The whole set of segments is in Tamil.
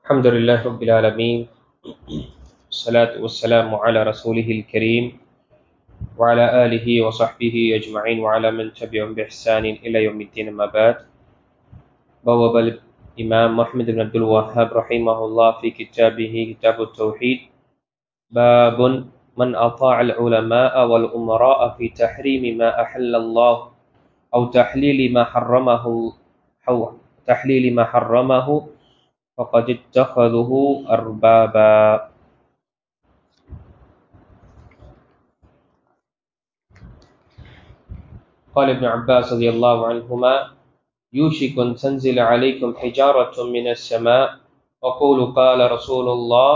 الحمد لله رب العالمين. الصلاة والسلام على رسوله الكريم وعلى آله وصحبه أجمعين وعلى من تبعهم بإحسان إلى يوم الدين. أما بعد. بواب الإمام محمد بن عبد الوهاب رحمه الله في كتابه كتاب التوحيد باب من أطاع العلماء والأمراء في تحريم ما أحل الله أو تحليل ما حرمه فقد اتخذه أربابا. قال ابن عباس رضي الله عنهما يوشك أن تنزل عليكم حجارة من السماء وقولوا قال رسول الله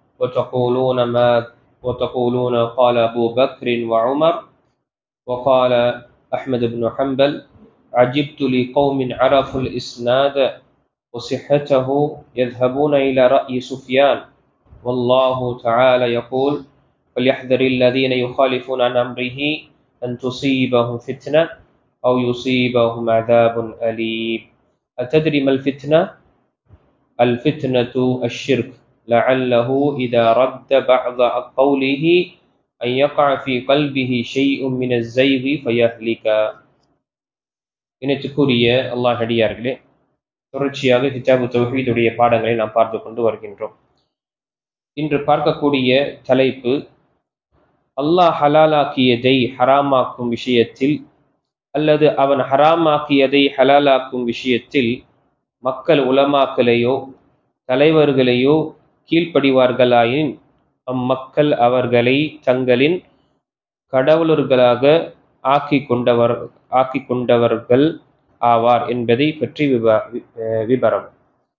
وتقولون قال أبو بكر وعمر. وقال أحمد بن حنبل عجبت لقوم عرفوا الإسناد وصحته يذهبون إلى رأي سفيان والله تعالى يقول فليحذر الذين يخالفون عن أمره أن تصيبهم فتنة أو يصيبهم عذاب أليم. أتدري ما الفتنة؟ الفتنة الشرك لعله إذا رد بعض قوله أن يقع في قلبه شيء من الزيغ فيهلك. இனத்துக்குரிய அல்லாஹ் அடியார்களே, தொடர்ச்சியாக கிதாபு தௌஹீதுடைய பாடங்களை நாம் பார்த்து கொண்டு வருகின்றோம். இன்று பார்க்கக்கூடிய தலைப்பு அல்லாஹ் ஹலாலாக்கியதை ஹராமாக்கும் விஷயத்தில் அல்லது அவன் ஹராமாக்கியதை ஹலாலாக்கும் விஷயத்தில் மக்கள் உலமாக்களையோ தலைவர்களையோ கீழ்ப்படிவார்களாயின் அம்மக்கள் அவர்களை தங்களின் கடவுளர்களாக ஆக்கி கொண்டவர்கள் ஆவார் என்பதை பற்றி விபரம்.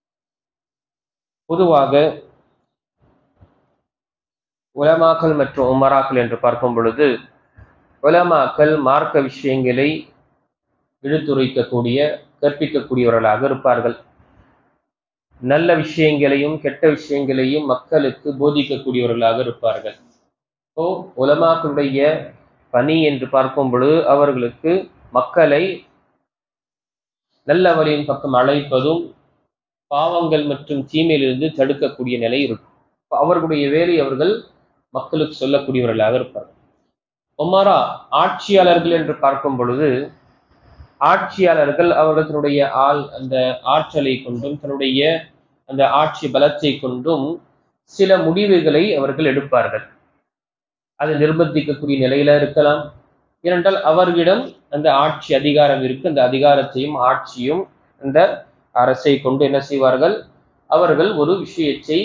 பொதுவாக உலமாக்கள் மற்றும் உமராக்கள் என்று பார்க்கும் பொழுது, உலமாக்கள் மார்க்க விஷயங்களை எடுத்துரைக்கக்கூடிய கற்பிக்கக்கூடியவர்களாக இருப்பார்கள். நல்ல விஷயங்களையும் கெட்ட விஷயங்களையும் மக்களுக்கு போதிக்கக்கூடியவர்களாக இருப்பார்கள். உலமாக்களுடைய பணி என்று பார்க்கும் பொழுது அவர்களுக்கு மக்களை நல்ல வழியின் பக்கம் அழைப்பதும் பாவங்கள் மற்றும் தீமையிலிருந்து தடுக்கக்கூடிய நிலை இருக்கும். அவர்களுடைய வேலை அவர்கள் மக்களுக்கு சொல்லக்கூடியவர்களாக இருப்பார்கள். உமரா ஆட்சியாளர்கள் என்று பார்க்கும் பொழுது ஆட்சியாளர்கள் அவர்களுடைய அந்த ஆற்றலை கொண்டும் தன்னுடைய அந்த ஆட்சி பலத்தை கொண்டும் சில முடிவுகளை அவர்கள் எடுப்பார்கள். அது நிர்பந்திக்கக்கூடிய நிலையில இருக்கலாம். ஏனென்றால் அவர்களிடம் அந்த ஆட்சி அதிகாரம் இருக்கு. அந்த அதிகாரத்தையும் ஆட்சியும் அந்த அரசை கொண்டு என்ன செய்வார்கள்? அவர்கள் ஒரு விஷயத்தை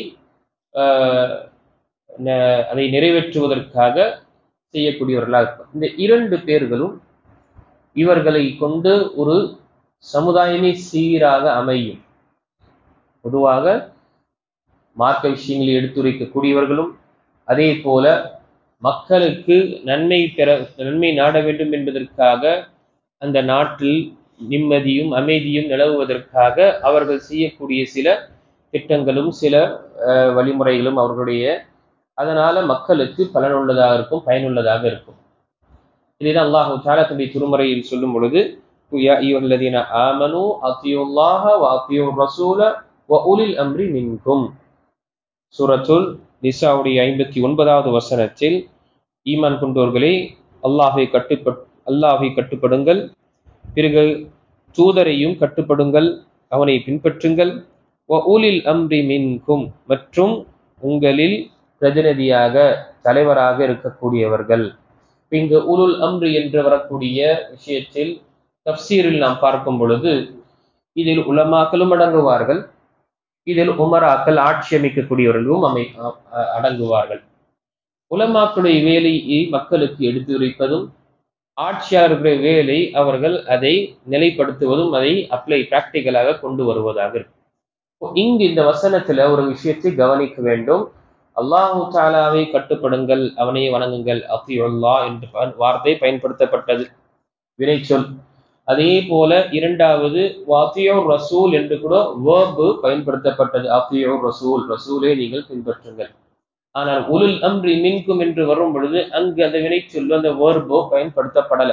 அதை நிறைவேற்றுவதற்காக செய்யக்கூடியவர்களாக இருப்பார். இந்த இரண்டு பேர்களும் இவர்களை கொண்டு ஒரு சமுதாயமே சீராக அமையும். பொதுவாக மார்க்க விஷயங்களை எடுத்துரைக்கக்கூடியவர்களும் அதே போல மக்களுக்கு நன்மை நாட வேண்டும் என்பதற்காக அந்த நாட்டில் நிம்மதியும் அமைதியும் நிலவுவதற்காக அவர்கள் செய்யக்கூடிய சில திட்டங்களும் சில வழிமுறைகளும் அவர்களுடைய அதனால மக்களுக்கு பலனுள்ளதாக இருக்கும், பயனுள்ளதாக இருக்கும். இதுதான் அல்லாஹ் தஆலா தன்னுடைய திருமறையில் சொல்லும் பொழுது யா அய்யுஹல்லதீன ஆமனூ அத்தியுல்லாஹ வ அத்தியுர் ரசூல வ உலில் அம்ரி மின்கும். சூரத்துல் நிசாவுடைய 59வது வசனத்தில் ஈமான் கொண்டோர்களே அல்லாஹ்வை கட்டுப்படுங்கள், பிறகு தூதரையும் கட்டுப்படுங்கள், அவனை பின்பற்றுங்கள். வ உலில் அம்ரி மின்கும் மற்றும் உங்களில் பிரதிநிதியாக தலைவராக இருக்கக்கூடியவர்கள். இங்கு உலுல் அம்ரு என்று வரக்கூடிய விஷயத்தில் தஃப்சீரில் நாம் பார்க்கும் பொழுது இதில் உலமாக்களும் அடங்குவார்கள், இதில் உமராக்கள் ஆட்சி அமைக்கக்கூடியவர்களும் அடங்குவார்கள். உலமாக்களுடைய வேலையை மக்களுக்கு எடுத்துரைப்பதும் ஆட்சியாளர்களுடைய வேலை அவர்கள் அதை நிலைப்படுத்துவதும் அதை பிராக்டிகலாக கொண்டு வருவதாக இருக்கும். இங்கு இந்த வசனத்துல ஒரு விஷயத்தை கவனிக்க வேண்டும். அல்லாஹு தஆலாவை கட்டுப்படுங்கள், அவனை வணங்குங்கள், அத்தியுல்லாஹ் என்ற வார்த்தை பயன்படுத்தப்பட்டது, வினைச்சொல். அதே போல இரண்டாவது அத்தியுர் ரசூல் என்று கூட வேர்பு பயன்படுத்தப்பட்டது. அத்தியுர் ரசூல், ரசூலை நீங்கள் பின்பற்றுங்கள். ஆனால் உலுல் அம்ரி மின்கும் என்று வரும் பொழுது அங்கு அந்த வினைச்சொல் அந்த வேர்போ பயன்படுத்தப்படல.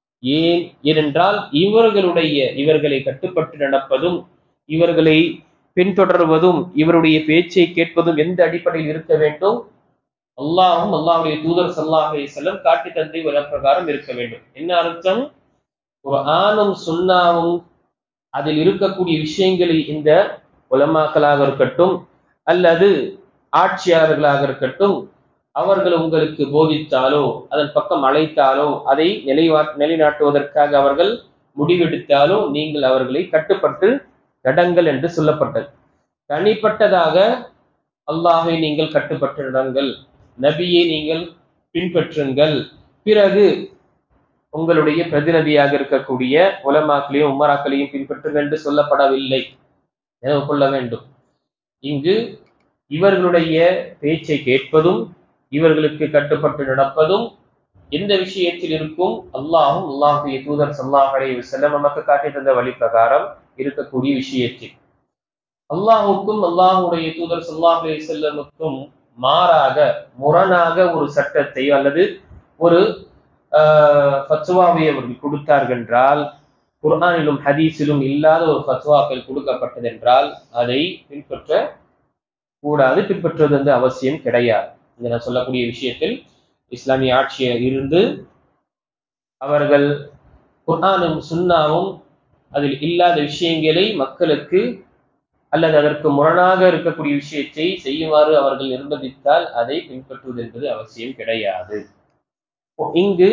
ஏனென்றால் இவர்களை கட்டுப்பட்டு நடப்பதும் இவர்களை பின்தொடர்வதும் இவருடைய பேச்சை கேட்பதும் எந்த அடிப்படையில் இருக்க வேண்டும்? அல்லாஹும் அல்லாஹ்வுடைய தூதர் ஸல்லல்லாஹு அலைஹி வஸல்லம் காட்டி தந்தை வர பிரகாரம் இருக்க வேண்டும். என்ன அர்த்தம்? குர்ஆனும் சுன்னாவும் அதில் இருக்கக்கூடிய விஷயங்களை இந்த உலமாக்களாக இருக்கட்டும் அல்லது ஆட்சியாளர்களாக இருக்கட்டும், அவர்கள் உங்களுக்கு போதித்தாலோ அதன் பக்கம் அழைத்தாலோ அதை நிலைநாட்டுவதற்காக அவர்கள் முடிவெடுத்தாலோ நீங்கள் அவர்களை கட்டுப்பட்டு நடங்கள் என்று சொல்லப்பட்டது. தனிப்பட்டதாக அல்லாஹை நீங்கள் கட்டுப்பட்டு நடங்கள், நபியை நீங்கள் பின்பற்றுங்கள், பிறகு உங்களுடைய பிரதிநிதியாக இருக்கக்கூடிய உலமாக்களையும் உமராக்களையும் பின்பற்றுங்கள் என்று சொல்லப்படவில்லை. நினைவு கொள்ள வேண்டும். இங்கு இவர்களுடைய பேச்சை கேட்பதும் இவர்களுக்கு கட்டுப்பட்டு நடப்பதும் எந்த விஷயத்தில் இருக்கும்? அல்லாஹும் அல்லாஹுடைய தூதர் ஸல்லல்லாஹு அலைஹி வஸல்லம் நமக்கு காட்டி தந்த வழி பிரகாரம் இருக்கக்கூடிய விஷயத்தில். அல்லாஹுக்கும் அல்லாஹுடைய தூதர் ஸல்லல்லாஹு அலைஹி வஸல்லமுக்கும் மாறாக முரணாக ஒரு சட்டத்தை அல்லது ஒரு ஃபத்வாவை அவர்கள் கொடுத்தார்கள் என்றால், குர்ஆனிலும் ஹதீஸிலும் இல்லாத ஒரு ஃபத்வாக்கள் கொடுக்கப்பட்டது என்றால் அதை பின்பற்ற கூடாது, பின்பற்றுவது வந்து அவசியம் கிடையாது. இங்க நான் சொல்லக்கூடிய விஷயத்தில் இஸ்லாமிய ஆட்சியில் இருந்து அவர்கள் குர்ஆனும் சுன்னாவும் அதில் இல்லாத விஷயங்களை மக்களுக்கு அல்லது அதற்கு முரணாக இருக்கக்கூடிய விஷயத்தை செய்யுமாறு அவர்கள் நிர்பந்தித்தால் அதை பின்பற்றுவது என்பது அவசியம் கிடையாது. இங்கு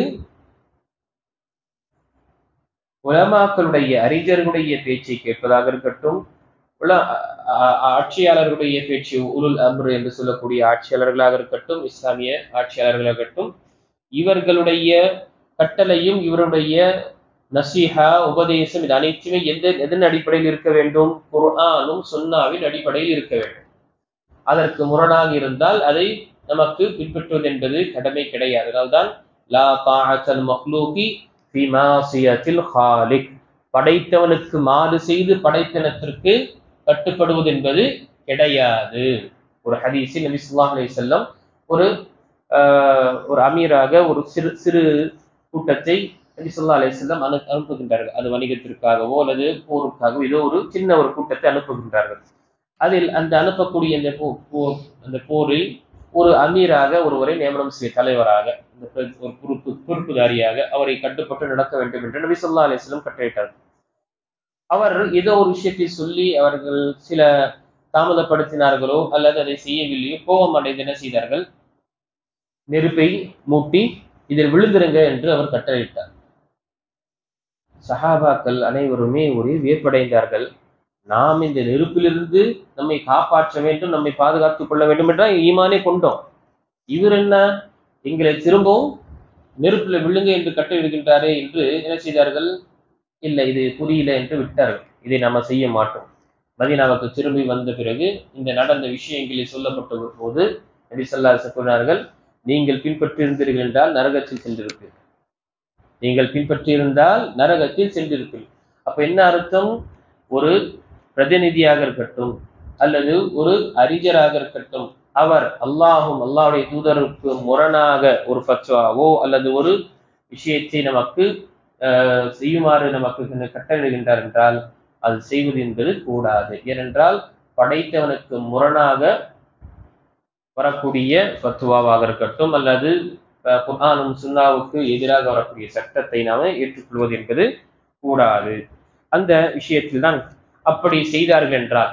உலமாக்களுடைய அறிஞர்களுடைய பேச்சை கேட்பதாக இருக்கட்டும், ஆட்சியாளர்களுடைய பேச்சு உலுல் அம்ர் என்று சொல்லக்கூடிய ஆட்சியாளர்களாக இருக்கட்டும், இஸ்லாமிய ஆட்சியாளர்களாக இருக்கட்டும், இவர்களுடைய கட்டளையும் இவருடைய நசீஹா உபதேசம் இது அனைத்துமே எதன் அடிப்படையில் இருக்க வேண்டும்? குர்ஆனும் சுன்னாவின் அடிப்படையில் இருக்க வேண்டும். அதற்கு முரணாக இருந்தால் அதை நமக்கு பின்பற்றுவது என்பது கடமை கிடையாது. அதனால்தான் லா தாஅத்தல் மக்லூகி ஃபீ மாசியத்தில் ஹாலிக், படைத்தவனுக்கு மாறு செய்து படைத்தனத்திற்கு கட்டுப்படுவது என்பது கிடையாது. ஒரு ஹதீஸில் நபி ஸல்லல்லாஹு அலைஹி வஸல்லம் ஒரு அமீராக ஒரு சிறு கூட்டத்தை நபி ஸல்லல்லாஹு அலைஹி வஸல்லம் அனுப்புகின்றார்கள். அது வணிகத்திற்காகவோ அல்லது போருக்காகவோ ஏதோ ஒரு சின்ன ஒரு கூட்டத்தை அனுப்புகின்றார்கள். அதில் அந்த அனுப்பக்கூடிய அந்த போரில் ஒரு அமீராக ஒருவரை நியமனம் செய்ய, தலைவராக ஒரு பொறுப்புதாரியாக அவரை கட்டுப்பட்டு நடக்க வேண்டும் என்று நபி ஸல்லல்லாஹு அலைஹி வஸல்லம் கட்டளையிட்டார்கள். அவர் ஏதோ ஒரு விஷயத்தை சொல்லி அவர்கள் சில தாமதப்படுத்தினார்களோ அல்லது அதை செய்யவில்லையோ, கோபம் அடைந்து என்ன செய்தார்கள்? நெருப்பை மூட்டி இதில் விழுந்திருங்க என்று அவர் கட்டளையிட்டார். சஹாபாக்கள் அனைவருமே ஒரே வியப்படைந்தார்கள். நாம் இந்த நெருப்பிலிருந்து நம்மை காப்பாற்ற வேண்டும், நம்மை பாதுகாத்துக் கொள்ள வேண்டும் என்றால் ஈமானே கொண்டோம். இவர் என்ன எங்களை திரும்பவும் நெருப்பில் விழுங்க என்று கட்டளையிடுகின்றாரே என்று என்ன செய்தார்கள்? இல்லை, இது புரியல என்று விட்டார்கள். இதை நாம செய்ய மாட்டோம். மதீனாவுக்கு திரும்பி வந்த பிறகு இந்த நடந்த விஷயங்களில் சொல்லப்பட்ட போது நபி ஸல்லல்லாஹு அலைஹி வஸல்லம் சொன்னார்கள், நீங்கள் பின்பற்றியிருந்தீர்கள் என்றால் நரகத்தில் சென்றிருப்பீர்கள். நீங்கள் பின்பற்றியிருந்தால் நரகத்தில் சென்றிருப்பீர்கள். அப்ப என்ன அர்த்தம்? ஒரு பிரதிநிதியாக இருக்கட்டும் அல்லது ஒரு அறிஞராக இருக்கட்டும், அவர் அல்லாஹும் அல்லாஹ்வுடைய தூதருக்கு முரணாக ஒரு ஃபத்வாவோ அல்லது ஒரு விஷயத்தை நமக்கு செய்யுமாறு நமக்கு கட்டளையிடுகின்றார் என்றால் அது செய்வது என்பது கூடாது. ஏனென்றால் படைத்தவனுக்கு முரணாக வரக்கூடிய ஃபத்வாவாக இருக்கட்டும் அல்லது குர்ஆனும் சுன்னாவுக்கு எதிராக வரக்கூடிய சட்டத்தை நாம ஏற்றுக்கொள்வது என்பது கூடாது. அந்த விஷயத்தில் தான் அப்படி செய்தார்கள் என்றால்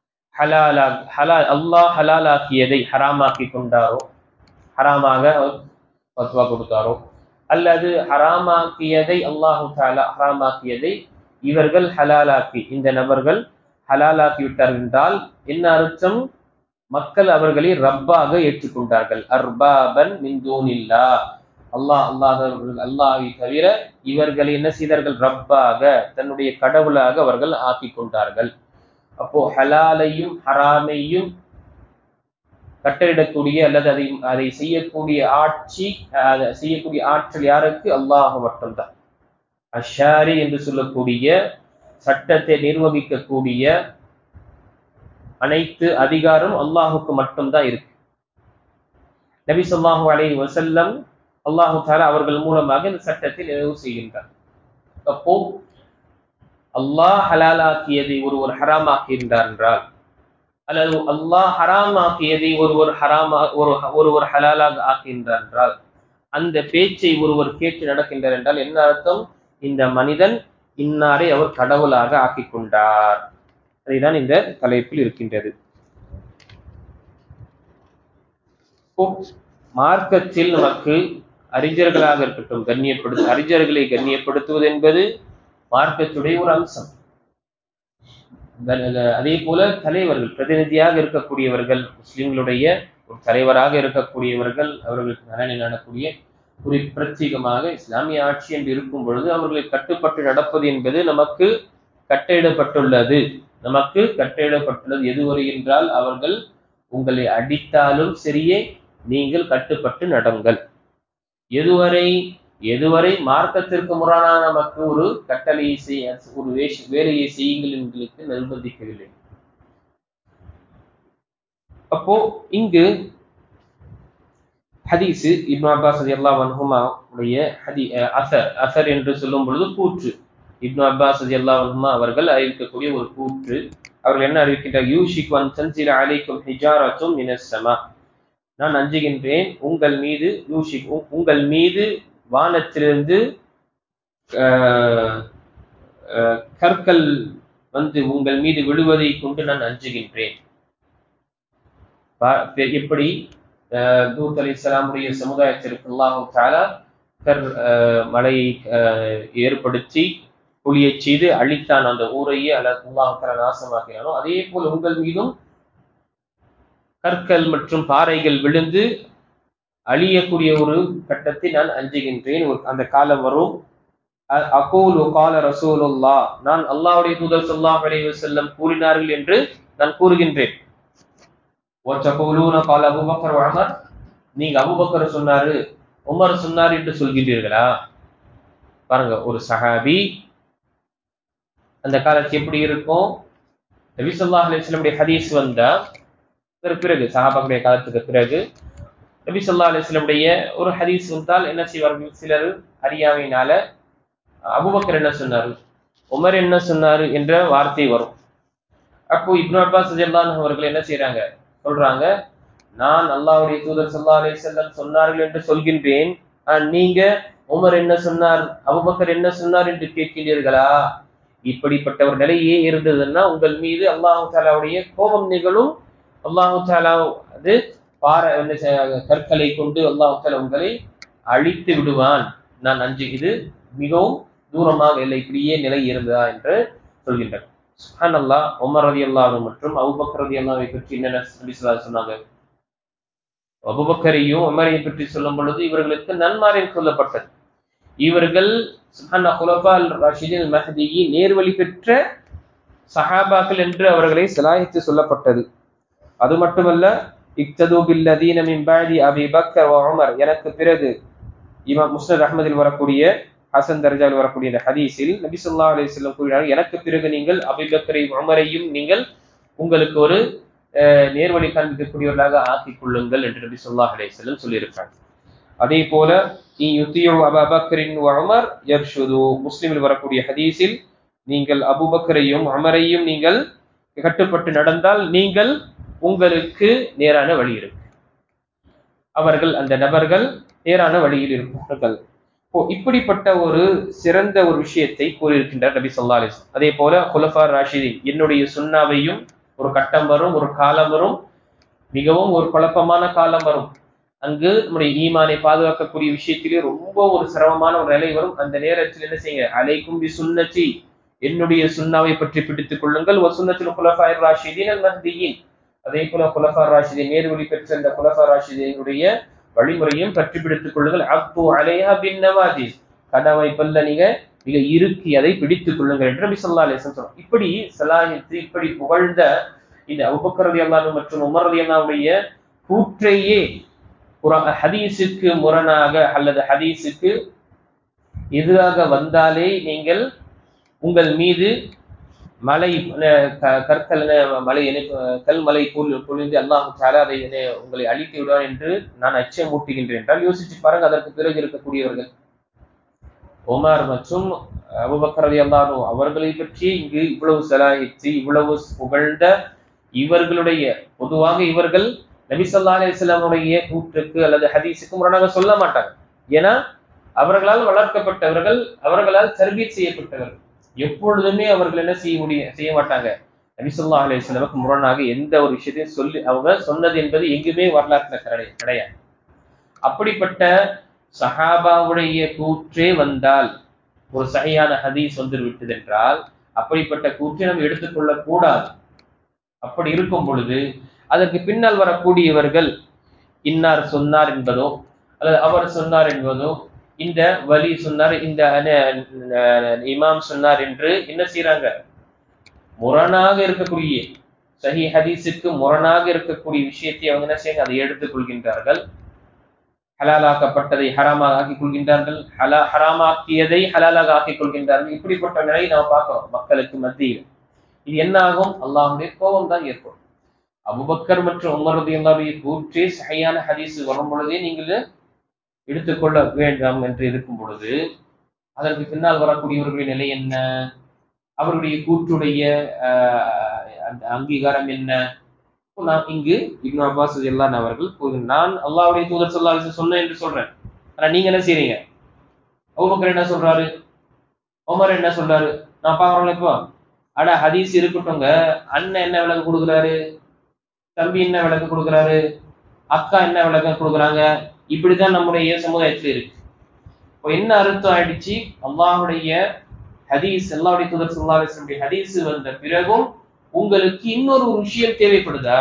அல்லாஹ் ஹலாலாக்கியதை ஹராமாக்கி கொண்டாரோ, ஹராமாக ஃபத்வா கொடுத்தாரோ, அல்லது ஹராமாக்கியதை அல்லாஹு தஆலா ஹராமாக்கியதை இவர்கள் ஹலாலாக்கி, இந்த நபர்கள் ஹலாலாக்கி விட்டார்கள் என்றால் என்ன அர்த்தம்? மக்கள் அவர்களை ரப்பாக ஏற்றுக்கொண்டார்கள். அர்பாபன் மின் தூனில்லாஹ், அல்லாஹ்வை தவிர இவர்களை என்ன செய்தார்கள்? ரப்பாக, தன்னுடைய கடவுளாக அவர்கள் ஆக்கி கொண்டார்கள். அப்போ ஹலாலையும் ஹராமையும் கட்டளிடக்கூடிய அல்லது அதை செய்யக்கூடிய செய்யக்கூடிய ஆற்றல் யாருக்கு? அல்லாஹ் மட்டும்தான். அஷாரி என்று சொல்லக்கூடிய சட்டத்தை நிர்வகிக்கக்கூடிய அனைத்து அதிகாரம் அல்லாஹுக்கு மட்டும்தான் இருக்கு. நபி ஸல்லல்லாஹு அலைஹி வஸல்லம் அல்லாஹு தஆலா அவர்கள் மூலமாக இந்த சட்டத்தை நிறைவு செய்கின்றார். அப்போ அல்லாஹ் ஹலாலாக்கியதை ஒருவர் ஹராமாக்கி இருந்தார் என்றால் அல்லது அல்லாஹ் ஹராமாக்கியதை ஒருவர் ஹலாலாக ஆக்கின்றார் என்றால், அந்த பேச்சை ஒருவர் கேட்டு நடக்கின்றார் என்றால் என்ன அர்த்தம்? இந்த மனிதன் இன்னாரை அவர் கடவுளாக ஆக்கிக் கொண்டார். அதுதான் இந்த தலைப்பில் இருக்கின்றது. மார்க்கத்தில் நமக்கு அறிஞர்களாக இருக்கட்டும், அறிஞர்களை கண்ணியப்படுத்துவது என்பது மார்க்கத்துடைய ஒரு அம்சம். அதே போல தலைவர்கள், பிரதிநிதியாக இருக்கக்கூடியவர்கள், முஸ்லிம்களுடைய ஒரு தலைவராக இருக்கக்கூடியவர்கள், அவர்களுக்கு நலனை நாடக்கூடிய ஒரு பிரத்யேகமாக இஸ்லாமிய ஆட்சி என்று இருக்கும் பொழுது அவர்களை கட்டுப்பட்டு நடப்பது என்பது நமக்கு கட்டளையிடப்பட்டுள்ளது. எதுவரை என்றால், அவர்கள் உங்களை அடித்தாலும் சரியே நீங்கள் கட்டுப்பட்டு நடங்கள். எதுவரை மார்க்கத்திற்கு முரணான நமக்கு ஒரு கட்டளையை செய்ய, ஒரு வேலையை செய்யுங்கள் எங்களுக்கு நிர்பந்திக்கவில்லை. அப்போ இங்கு ஹதீஸ் இப்னு அப்பாஸ் ரலியல்லாஹு அன்ஹுமா உடைய அஸர் என்று சொல்லும் பொழுது கூற்று. இப்னு அப்பாஸ் ரலியல்லாஹு அன்ஹுமா அவர்கள் அறிவிக்கக்கூடிய ஒரு கூற்று. அவர்கள் என்ன அறிவிக்கின்றார்? யூஷிகு அன் தன்ஸில அலைக்கும் ஹிஜாரத்தும் மினஸ் ஸமா. நான் அஞ்சுகின்றேன் உங்கள் மீது வானத்திலிருந்து கற்கள் வந்து உங்கள் மீது விழுவதை கொண்டு நான் அஞ்சுகின்றேன். எப்படி லூத் அலைஹிஸ்ஸலாமுடைய சமுதாயத்திற்கு அல்லாஹ் தஆலா மழையை ஏற்படுத்தி புலியை செய்து அழித்தான், அந்த ஊரையே அல்லாஹ் தஆலா நாசமாக்கினானோ, அதே போல் உங்கள் மீதும் கற்கள் மற்றும் பாறைகள் விழுந்து அழியக்கூடிய ஒரு கட்டத்தை நான் அஞ்சுகின்றேன். அந்த காலம் வரும். அகூலு கால ரசூலுல்லாஹ், நான் அல்லாஹ்வுடைய தூதர் ஸல்லல்லாஹு அலைஹி வஸல்லம் கூறினார்கள் என்று நான் கூறுகின்றேன். வதகூலூன கால அபூபக்கர் வ உமர், நீங்க அபூபக்கர் சொன்னாரு, உமர் சொன்னார் என்று சொல்கின்றீர்களா? பாருங்க, ஒரு சஹாபி அந்த காலத்து எப்படி இருக்கும்? நபி ஸல்லல்லாஹு அலைஹி வஸல்லம் உடைய ஹதீஸ் வந்தா பிறகு, சஹாபாக்களுடைய காலத்துக்கு பிறகு நபி ஸல்லல்லாஹு அலைஹி வஸல்லம் உடைய ஒரு ஹதீஸ் வந்தால் என்ன செய்வார்கள்? சிலர் அறியாமையினால அபூபக்கர் என்ன சொன்னாரு, உமர் என்ன சொன்னாரு என்ற வார்த்தை வரும். அப்போ இப்னு அப்பாஸ் ரலியல்லாஹு அன்ஹு அவர்கள் என்ன செய்றாங்க? சொல்றாங்க, நான் அல்லாஹ்வுடைய தூதர் ஸல்லல்லாஹு அலைஹி வஸல்லம் சொன்னார்கள் என்று சொல்கின்றேன், நீங்க உமர் என்ன சொன்னார், அபூபக்கர் என்ன சொன்னார் என்று கேட்கிறீர்களா? இப்படிப்பட்ட ஒரு நிலையே இருந்ததுன்னா உங்கள் மீது அல்லாஹ் தஆலாவுடைய கோபம் நிகழும். அல்லாஹ் தஆலா அது கற்களை கொண்டு அல்லாஹ் தஆலா உங்களை அழித்து விடுவான். நான் இது மிகவும் தூரமாக இல்லை, இப்படியே நிலை இருந்ததா என்று சொல்கின்றனர். சுப்ஹானல்லாஹ். உமர் ரலியல்லாஹு அன்ஹு மற்றும் அபூபக்கர் ரலியல்லாஹு அன்ஹு பற்றி என்ன நபி ஸல்லல்லாஹு அலைஹி சொன்னாங்க? அபூபக்கரையும் உமரையும் பற்றி சொல்லும் பொழுது இவர்களுக்கு நன்மாராயம் சொல்லப்பட்டது. இவர்கள் குலஃபால் ராஷிதீன் மஹ்தியின் நேர்வழி பெற்ற சஹாபாக்கள் என்று அவர்களை ஸலாஹித்து சொல்லப்பட்டது. அது மட்டுமல்ல, இக்தது பில்லதீன மின் பஅதி அபீ பக்கர் வ உமர், எனக்கு பிறகு இமாம் முஸ்னத் அஹ்மதில் வரக்கூடிய ஹசன் தர்ஜாவில் வரக்கூடிய இந்த ஹதீஸில் நபி ஸல்லல்லாஹு அலைஹி வஸல்லம் கூறினார்கள், எனக்கு பிறகு நீங்கள் அபூபக்கரையும் உமரையும் நீங்கள் உங்களுக்கு ஒரு நேர்வழி காண்பிக்கக்கூடியவர்களாக ஆக்கிக் கொள்ளுங்கள் என்று நபி ஸல்லல்லாஹு அலைஹி வஸல்லம் சொல்லியிருக்கிறார். அதே போல அபூபக்கரின் வ உமர் யர்ஷுது, முஸ்லிமில் வரக்கூடிய ஹதீஸில் நீங்கள் அபூபக்கரையும் உமரையும் நீங்கள் கட்டுப்பட்டு நடந்தால் நீங்கள் உங்களுக்கு நேரான வழி இருக்கு, அவர்கள் அந்த நபர்கள் நேரான வழியில் இருப்பார்கள். இப்படிப்பட்ட ஒரு சிறந்த ஒரு விஷயத்தை கூறியிருக்கின்றார் நபி ஸல்லல்லாஹு அலைஹி வஸல்லம். அதே போல குலஃபார் ராஷிதீன், என்னுடைய சுன்னாவையும் ஒரு கட்டம் வரும், ஒரு காலம் வரும், மிகவும் ஒரு குழப்பமான காலம் வரும். அங்கு நம்முடைய ஈமானை பாதுகாக்கக்கூடிய விஷயத்திலே ரொம்ப ஒரு சிரமமான ஒரு நிலை வரும். அந்த நேரத்தில் என்ன செய்யுங்க? அலைக்கும் பி சுன்னதி, என்னுடைய சுன்னாவை பற்றி பிடித்துக் கொள்ளுங்கள். வ சுன்னத்துல் குலஃபாயிர் ராஷிதீன் அல் மஹ்தியீன், அதே போல குலஃபார் ராஷிதீன் நேர்வழி பெற்ற இந்த குலஃபார் ராஷிதீனுடைய வழிமுறையும் பற்றி பிடித்துக் கொள்ளுங்கள். அப்பு அலைஹா பின் நவாஜிஸ், கடவை பல்ல நீங்க மிக இறுக்கி அதை பிடித்துக் கொள்ளுங்கள் என்று நபி ஸல்லல்லாஹு அலைஹி வஸல்லம். இப்படி ஸலாஹித்து, இப்படி புகழ்ந்த இந்த அபூபக்கர் ரலியல்லாஹு அன்ஹு மற்றும் உமர் ரலியல்லாஹு அன்ஹுடைய கூற்றையே ஹதீஸுக்கு முரணாக அல்லது ஹதீஸுக்கு எதிராக வந்தாலே நீங்கள் உங்கள் மீது மலை கல்மலை பொழிந்து அல்லாஹ் தஆலா அதை உங்களை அழித்து விடுவார் என்று நான் அச்சமூட்டுகின்றேன் என்றால் யோசிச்சு பாருங்க. அதற்கு பிறகு இருக்கக்கூடியவர்கள் உமர் மற்றும் அபூபக்கர் ரலியல்லாஹு அன்ஹு அவர்களை பற்றி இங்கு இவ்வளவு ஸலாஹித்து, இவ்வளவு புகழ்ந்த இவர்களுடைய பொதுவாக இவர்கள் நபி ஸல்லல்லாஹு அலைஹி வஸல்லம் கூற்றுக்கு அல்லது ஹதீஸுக்கு முரணாக சொல்ல மாட்டாங்க. ஏன்னா அவர்களால் வளர்க்கப்பட்டவர்கள், அவர்களால் தர்பீத் செய்யப்பட்டவர்கள். எப்பொழுதுமே அவர்கள் என்ன செய்ய மாட்டாங்க, நபி ஸல்லல்லாஹு அலைஹி வஸல்லம் முரணாக எந்த ஒரு விஷயத்தையும் சொல்லி அவங்க சொன்னது என்பது எங்குமே வரலாற்றுல கிடையாது. அப்படிப்பட்ட சஹாபாவுடைய கூற்றே வந்தால் ஒரு சஹீஹான ஹதீஸ் வந்து விட்டது என்றால் அப்படிப்பட்ட கூற்றை நம்ம எடுத்துக்கொள்ள கூடாது. அப்படி இருக்கும் பொழுது அதற்கு பின்னால் வரக்கூடியவர்கள் இன்னார் சொன்னார் என்பதோ அல்லது அவர் சொன்னார் என்பதோ, இந்த வலி சொன்னார், இந்த இமாம் சொன்னார் என்று என்ன செய்யறாங்க, முரணாக இருக்கக்கூடிய சஹீஹ் ஹதீஸுக்கு முரணாக இருக்கக்கூடிய விஷயத்தை அவங்க என்ன செய்ய அதை எடுத்துக் கொள்கின்றார்கள். ஹலாலாக்கப்பட்டதை ஹராமாக ஆக்கிக் கொள்கின்றார்கள், ஹராமாக்கியதை ஹலாலாக ஆக்கிக் கொள்கின்றார்கள். இப்படிப்பட்ட நிலையை நாம் பார்க்கிறோம் மக்களுக்கு மத்தியில். இது என்ன ஆகும், அல்லாஹ்வுடைய கோபம் தான் ஏற்படும். அபூபக்கர் மற்றும் உமர் ரலியல்லாஹு அன்ஹு கூற்றே சஹீஹான ஹதீஸ் வரும் பொழுதே நீங்கள் எடுத்துக்கொள்ள வேண்டாம் என்று இருக்கும் பொழுது அதற்கு பின்னால் வரக்கூடியவர்களுடைய நிலை என்ன, அவருடைய கூற்றுடைய அங்கீகாரம் என்ன? நான் இங்கு இப்னு அப்பாஸ் ரலியல்லாஹு அவர்கள் நான் அல்லாஹ்வுடைய தூதர் ஸல்லல்லாஹு அலைஹி வஸல்லம் சொன்னேன் என்று சொல்றேன். ஆனா நீங்க என்ன செய்றீங்க, அபூபக்கர் என்ன சொல்றாரு, உமர் என்ன சொல்றாரு, நான் பாக்குறேன். இப்போ அட ஹதீஸ் இருக்கட்டும்ங்க, அண்ணன் என்ன விளக்கம் கொடுக்குறாரு, தம்பி என்ன விளக்கம் கொடுக்குறாரு, அக்கா என்ன விளக்கம் கொடுக்குறாங்க, இப்படிதான் நம்முடைய சமுதாயத்தில் இருக்கு. இப்போ என்ன அர்த்தம் ஆயிடுச்சு, அல்லாஹ்வுடைய ஹதீஸ், அல்லாஹ்வுடைய தூதர் ஸல்லல்லாஹு அலைஹி வஸல்லம் ஹதீஸ் வந்த பிறகும் உங்களுக்கு இன்னொரு விஷயம் தேவைப்படுதா?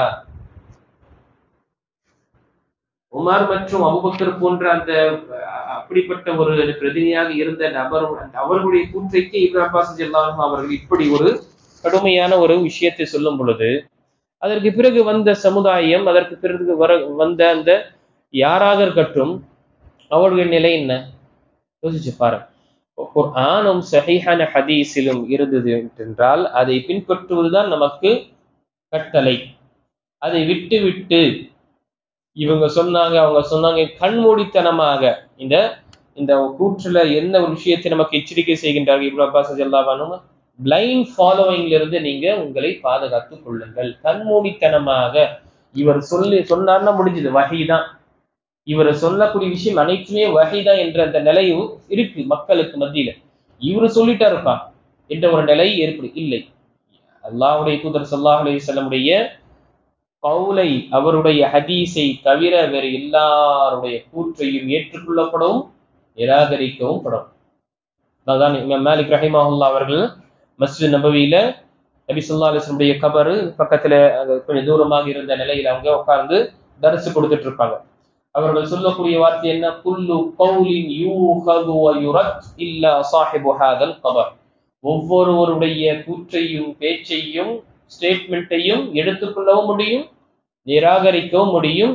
உமர் மற்றும் அபூபக்கர் போன்ற அந்த அப்படிப்பட்ட ஒரு பிரதிநிதியாக இருந்த நபர் அவர்களுடைய கூற்றைக்கு இப்னு அப்பாஸ் ரலியல்லாஹு அன்ஹு அவர்கள் இப்படி ஒரு கடுமையான ஒரு விஷயத்தை சொல்லும் பொழுது அதற்கு பிறகு வந்த சமுதாயம், அதற்கு பிறகு வந்த அந்த யாராக இருக்கட்டும் அவர்களுடைய நிலை என்ன யோசிச்சு பாருங்க. குர்ஆனும் சஹீஹான ஹதீஸிலும் இருந்தது என்றால் அதை பின்பற்றுவதுதான் நமக்கு கட்டளை. அதை விட்டு விட்டு இவங்க சொன்னாங்க அவங்க சொன்னாங்க கண்மூடித்தனமாக இந்த இந்த கூற்றுல என்ன ஒரு விஷயத்தை நமக்கு எச்சரிக்கை செய்கின்றார்கள் இப்னு அப்பாஸ் ரலியல்லாஹு அன்ஹு, பிளைண்ட் ஃபாலோவிங்ல இருந்து நீங்க உங்களை பாதுகாத்துக் கொள்ளுங்கள். கண்மூடித்தனமாக இவர் சொன்னார்னா முடிஞ்சது, வஹீதான், இவர் சொல்லக்கூடிய விஷயம் அனைத்துமே வஹீதான் என்ற அந்த நிலையும் இருக்கு மக்களுக்கு மத்தியில. இவரு சொல்லிட்டாருப்பா என்ற ஒரு நிலை ஏற்படு இல்லை. அல்லாஹ்வுடைய தூதர் ஸல்லல்லாஹு அலைஹி வஸல்லமுடைய கவுலை, அவருடைய ஹதீஸை தவிர வேறு எல்லாருடைய கூற்றையும் ஏற்றுக்கொள்ளப்படவும் நிராகரிக்கவும் படும். அதான் இமாம் மாலிக் ரஹிமஹுல்லாஹ் அவர்கள் மஸ்ஜித் நபவியில நபி ஸல்லல்லாஹு அலைஹி வஸல்லம் கபரு பக்கத்துல கொஞ்சம் தூரமாக இருந்த நிலையில அவங்க உட்கார்ந்து தரிசு கொடுத்துட்டு இருப்பாங்க. அவர்கள் சொல்லக்கூடிய வார்த்தை என்ன, குல்லு கௌலின் யூஹது வ யுரத் இல்லா ஸாஹிபு ஹாதல் கபர். ஒவ்வொருவருடைய கூற்றையும் பேச்சையும் ஸ்டேட்மெண்ட்டையும் எடுத்துக்கொள்ளவும் முடியும், நிராகரிக்கவும் முடியும்,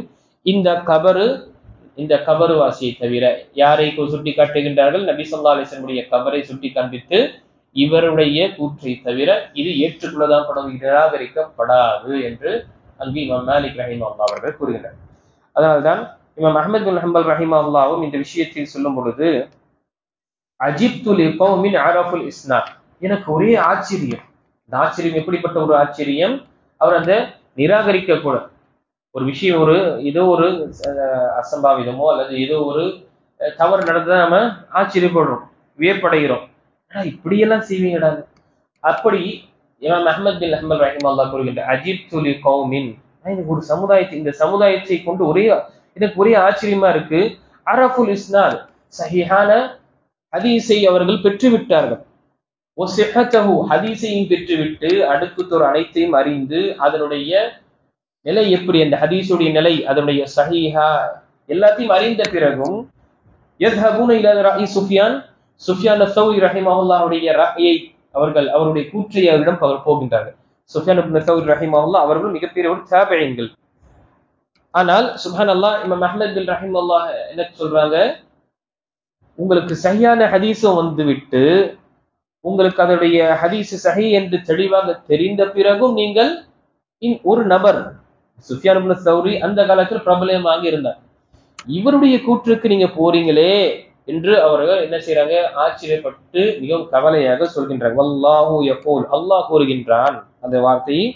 இந்த கபரு வாசியை தவிர. யாரை சுட்டி காட்டுகின்றார்கள், நபி ஸல்லல்லாஹு அலைஹி வஸல்லம் கபரை சுட்டி காண்பித்து இவருடைய கூற்றை தவிர இது ஏற்றுக்கொள்ளதான் படும், நிராகரிக்கப்படாது என்று அங்கு இமாம் மாலிக் ரஹிமஹுல்லாஹ் அவர்கள் கூறுகின்றனர். அதனால்தான் இமாம் அஹ்மத் பின் ஹம்பல் ரஹிமஹுல்லாஹ்வும் இந்த விஷயத்தில் சொல்லும் பொழுது, அஜிப்து லிகௌமின் அரஃபுல் இஸ்னாத், எனக்கு ஒரே ஆச்சரியம். இந்த ஆச்சரியம் எப்படிப்பட்ட ஒரு ஆச்சரியம், அவர் அந்த நிராகரிக்க கூட ஒரு விஷயம், ஏதோ ஒரு அசம்பாவிதமோ அல்லது ஏதோ ஒரு தவறு நடந்ததா நம்ம ஆச்சரியப்படுறோம், வியப்படைகிறோம். இப்படியெல்லாம் செய்வீங்கடா. அப்படி இமாம் அஹ்மத் பின் ஹம்பல் ரஹிமஹுல்லாஹ் கூறுகின்ற அஜிப்து லிகௌமின், ஒரு சமுதாயத்தை, இந்த சமுதாயத்தை கொண்டு எனக்கு ஒரே ஆச்சரியமா இருக்கு. அரஃபுல் இஸ்னாத், சஹீஹான ஹதீஸை அவர்கள் பெற்றுவிட்டார்கள். ஹதீஸையும் பெற்றுவிட்டு அடுக்குத்தோர் அனைத்தையும் அறிந்து அதனுடைய நிலை எப்படி, அந்த ஹதீஸுடைய நிலை, அதனுடைய சஹீஹா எல்லாத்தையும் அறிந்த பிறகும் யத்ஹபூன இலா ரஅய் சுஃபியான் அஸ்-ஸௌரி ரஹிமஹுல்லாஹுடைய ரஅயை அவருடைய கூற்றை அவரிடம் போகின்றார்கள். சுஃபியான் இப்னு ஸௌரி ரஹிமஹுல்லாஹ் அவர்கள் மிகப்பெரிய ஒரு தாபிஈன்கள். ஆனால் சுப்ஹானல்லாஹ், இமாம் அஹ்மத் பின் ரஹிமஹுல்லாஹ் என்ன சொல்றாங்க, உங்களுக்கு சஹீஹான ஹதீஸும் வந்து விட்டு உங்களுக்கு அதனுடைய ஹதீஸ் சஹீஹ் என்று தெளிவாக தெரிந்த பிறகும் நீங்கள் ஒரு நபர் சுஃபியான் இப்னு ஸௌரி அந்த காலத்தில் பிரபலமாக இருந்தார், இவருடைய கூற்றுக்கு நீங்க போறீங்களே என்று அவர்கள் என்ன செய்யறாங்க, ஆச்சரியப்பட்டு மிகவும் கவலையாக சொல்கின்றார். வல்லாஹு யகூல், அல்லாஹ் கூறுகின்றான். அந்த வார்த்தையை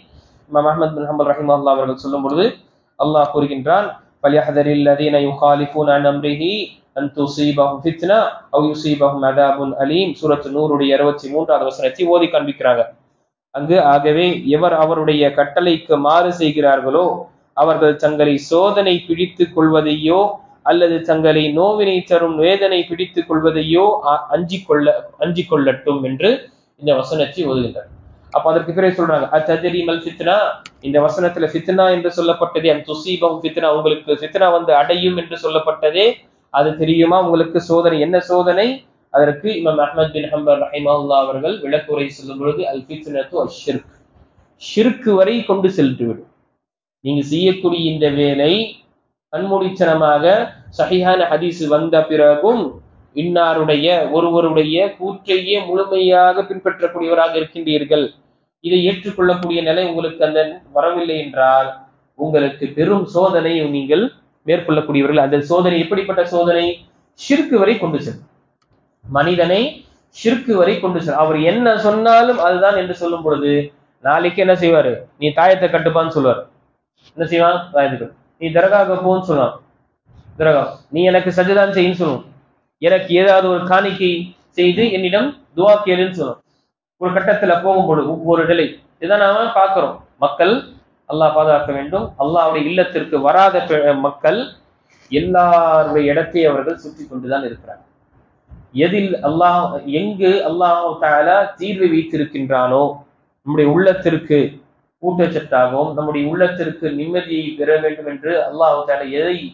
இமாம் அஹ்மத் பின் ஹம்பல் ரஹிமஹுல்லாஹ் அவர்கள் சொல்லும் பொழுது அல்லாஹ் கூறுகின்றான் ஃபல்யஹ்தரில் லதீன யுகாலிஃபூன அன் அம்ரிஹி அன் துஸீபஹும் ஃபித்னா அவ் யுஸீபஹும் அஸாபுன் அலீம். சூரத்து நூருடைய 63வது வசனத்தை ஓதி காண்பிக்கிறாங்க. அங்கு ஆகவே எவர் அவருடைய கட்டளைக்கு மாறு செய்கிறார்களோ அவர்கள் தங்களை சோதனை பிடித்துக் கொள்வதையோ அல்லது தங்களை நோவினை தரும் வேதனை பிடித்துக் கொள்வதையோ அஞ்சிக் கொள்ளட்டும் என்று இந்த வசனத்தை ஓதுகின்றனர். அப்ப அதற்கு பிறகு சொல்றாங்க அத்தஜரி மல் ஃபித்னா, இந்த வசனத்துல ஃபித்னா என்று சொல்லப்பட்டதே, அந்த துஸீபஹும் ஃபித்னா, உங்களுக்கு ஃபித்னா வந்து அடையும் என்று சொல்லப்பட்டதே அது தெரியுமா உங்களுக்கு? சோதனை என்ன சோதனை? அதற்கு இமாம் அஹ்மத் பின் ஹம்பல் ரஹிமஹுல்லாஹ் அவர்கள் விளக்குரை சொல்லும் பொழுது அல் ஃபித்னத்து அஷ்ஷிர்க், ஷிர்க் வரை கொண்டு சென்றுவிடும். நீங்க செய்யக்கூடிய இந்த வேலை கண்மூடித்தனமாக சஹீஹான ஹதீஸ் வந்த பிறகும் இன்னாருடைய ஒருவருடைய கூற்றையே முழுமையாக பின்பற்றக்கூடியவராக இருக்கின்றீர்கள், இதை ஏற்றுக்கொள்ளக்கூடிய நிலை உங்களுக்கு அந்த வரவில்லை என்றால் உங்களுக்கு பெரும் சோதனை நீங்கள் மேற்கொள்ளக்கூடியவர்கள். அந்த சோதனை எப்படிப்பட்ட சோதனை? ஷிர்க் வரை கொண்டு செல்லும் மனிதனை, ஷிர்க் வரை கொண்டு செல்லும். அவர் என்ன சொன்னாலும் அதுதான் என்று சொல்லும் பொழுது நாளைக்கு என்ன செய்வாரு? நீ தாயத்தை கட்டுப்பான்னு சொல்லுவார். என்ன செய்வான்? தாயத்துக்கு. நீ தர்காவுக்கு போன்னு சொல்லுவான். தர்கா நீ எனக்கு சஜ்தான் செய்யுன்னு சொல்லுவோம். எனக்கு ஏதாவது ஒரு காணிக்கை செய்து என்னிடம் துவா கேளுன்னு சொல்லுவோம். ஒரு கட்டத்துல போகும்பொழுது ஒவ்வொரு நிலை இதான் நாம பார்க்கிறோம். மக்கள், அல்லாஹ் பாதுகாக்க வேண்டும், அல்லாஹ்வுடைய இல்லத்திற்கு வராத மக்கள் எல்லாருடைய இடத்தை அவர்கள் சுற்றி கொண்டுதான் இருக்கிறார். எதில் எங்கு அல்லாஹ் தஆலா தீர்வை வைத்திருக்கின்றானோ நம்முடைய உள்ளத்திற்கு ஊட்டச்சத்தாகவும் நம்முடைய உள்ளத்திற்கு நிம்மதியை பெற வேண்டும் என்று அல்லாஹ் தஆலா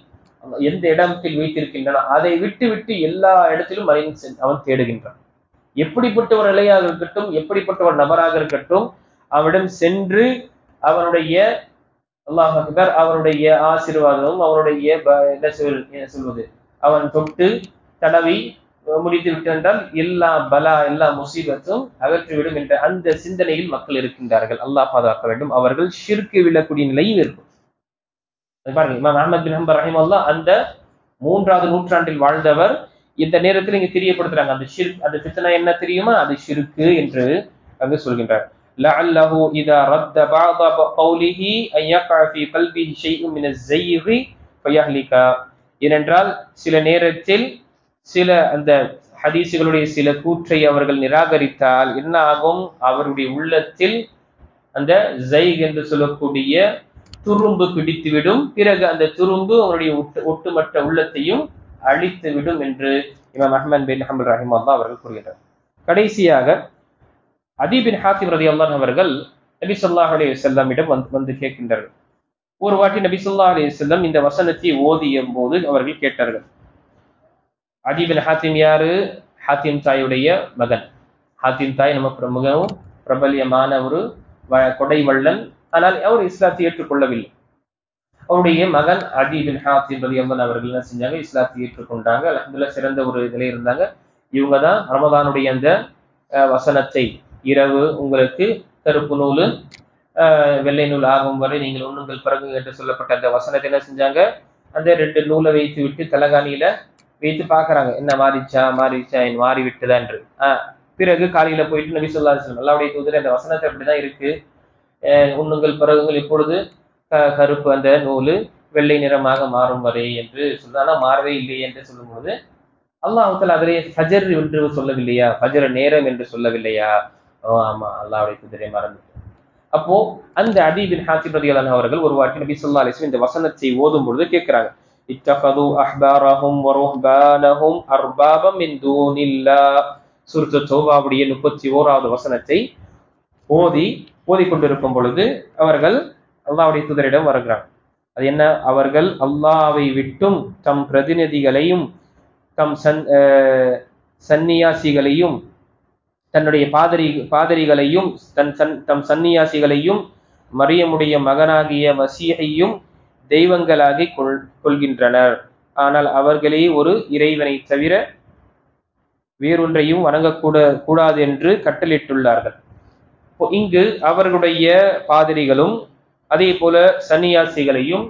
எந்த இடத்தில் வைத்திருக்கின்றன அதை விட்டு விட்டு எல்லா இடத்திலும் அவன் தேடுகின்றான். எப்படிப்பட்ட ஒரு நிலையாக இருக்கட்டும், எப்படிப்பட்ட ஒரு நபராக இருக்கட்டும், அவனிடம் சென்று அவனுடைய அல்லாஹ் அக்பர், அவருடைய ஆசீர்வாதமும் அவருடைய என்ன சொல்வது, அவன் தொட்டு தடவி முடித்து விட்டென்றால் எல்லா பலா எல்லா முசீபத்தும் அகற்றிவிடும் என்ற அந்த சிந்தனையில் மக்கள் இருக்கின்றார்கள். அல்லாஹ் பாதுகாக்க வேண்டும். அவர்கள் ஷிர்க் விழக்கூடிய நிலையில் இருக்கும். பாருங்க, இமாம் அஹ்மத் பின் ஹம்பல் ரஹிமஹுல்லாஹ் அந்த 3வது நூற்றாண்டில் வாழ்ந்தவர். இந்த நேரத்தில் இங்க தெரியப்படுத்துறாங்க அந்த ஷிர்க், அந்த ஃபித்னா என்ன தெரியுமா? அது ஷிர்க் என்று அங்கு சொல்கின்றார். லஅல்லஹு இதா ரத்த பஅத கௌலிஹி அன் யக்அ ஃபீ கல்பிஹி ஷைஉன் மின ஸையி ஃபயஹ்லிக. ஏனென்றால் சில நேரத்தில் சில அந்த ஹதீஸுகளுடைய சில கூற்றை அவர்கள் நிராகரித்தால் என்ன ஆகும்? அவருடைய உள்ளத்தில் அந்த ஸைக் என்று சொல்லக்கூடிய துரும்பு பிடித்துவிடும். பிறகு அந்த துரும்பு அவருடைய ஒட்டுமொத்த உள்ளத்தையும் அழித்துவிடும் என்று இமாம் அஹ்மத் பின் ஹம்பல் ரஹிமஹுல்லாஹ் அவர்கள் கூறுகிறார். கடைசியாக அதி பின் ஹாத்திம் ரலியல்லாஹு அவர்கள் நபி ஸல்லல்லாஹு அலைஹி வஸல்லமிடம் வந்து கேட்கின்றார்கள். ஒரு வாட்டி நபி ஸல்லல்லாஹு அலைஹி வஸல்லம் இந்த வசனத்தை ஓதிய போது அவர்கள் கேட்டார்கள். அதி பின் ஹாத்திம் யாரு? ஹாத்திம் தாயுடைய மகன். ஹாத்திம் தாய் நமக்கு மிகவும் பிரபல்யமான ஒரு கொடை வள்ளல். ஆனால் அவர் இஸ்லாத்தை ஏற்றுக்கொள்ளவில்லை. அவருடைய மகன் அதி பின் ஹாத்திம் ரலியல்லாஹு அவர்கள் என்ன செஞ்சாங்க? இஸ்லாத்தை ஏற்றுக்கொண்டாங்க. அல்ஹம்துலில்லாஹ் சிறந்த ஒரு நிலை இருந்தாங்க. இவங்க தான் ரமதானுடைய அந்த வசனத்தை இரவு உங்களுக்கு கருப்பு நூல் வெள்ளை நூல் ஆகும் வரை நீங்கள் உண்ணுங்கள் பிறகு என்று சொல்லப்பட்ட அந்த வசனத்தை என்ன செஞ்சாங்க? அந்த 2 நூலை வைத்து விட்டு தலகாணியில வைத்து பாக்குறாங்க, என்ன மாறிச்சா மாறி விட்டுதா என்று. பிறகு காலையில போயிட்டு நபி ஸல்லல்லாஹு அலைஹி வஸல்லம் அல்லாஹ்வுடைய தூதரே அந்த வசனத்தை அப்படிதான் இருக்கு, உண்ணுங்கள் பிறகுங்கள் இப்பொழுது கருப்பு அந்த நூலு வெள்ளை நிறமாக மாறும் வரை என்று சொல்றாங்க. மாறவே இல்லை என்று சொல்லும் பொழுது அல்லாஹ் தஆலா அதிலே ஃபஜர் என்று சொல்லவில்லையா? ஃபஜர் நேரம் என்று சொல்லவில்லையா? ஆமா, அல்லாஹ்வுடைய தூதரே மறந்துட்டேன். அப்போ அந்த அதி பின் ஹாத்திம் ரலியல்லாஹு அவர்கள் ஒரு வாட்டி நபி ஸல்லல்லாஹு அலைஹி வஸல்லம் இந்த வசனத்தை ஓதும் பொழுது கேட்கிறாங்க, இத்தகது அஹ்பாரஹும் வ ருஹ்பானஹும் அர்பாபம் மின் தூனில்லாஹ். சூரத்து தௌபாவுடைய 31வது வசனத்தை ஓதிக்கொண்டிருக்கும் பொழுது அவர்கள் அல்லாஹ்வுடைய தூதரிடம் வருகிறாங்க. அது என்ன? அவர்கள் அல்லாஹ்வை விட்டும் தம் பிரதிநிதிகளையும் தம் சன்னியாசிகளையும் தன்னுடைய பாதிரிகளையும் தம் சன்னியாசிகளையும் மரியமுடைய மகனாகிய மசீஹையும் தெய்வங்களாகி கொள்கின்றனர். ஆனால் அவர்களே ஒரு இறைவனை தவிர வேறொன்றையும் வணங்கக்கூடாது என்று கட்டளிட்டுள்ளார்கள். இங்கு அவர்களுடைய பாதிரிகளும் அதே போல சன்னியாசிகளையும்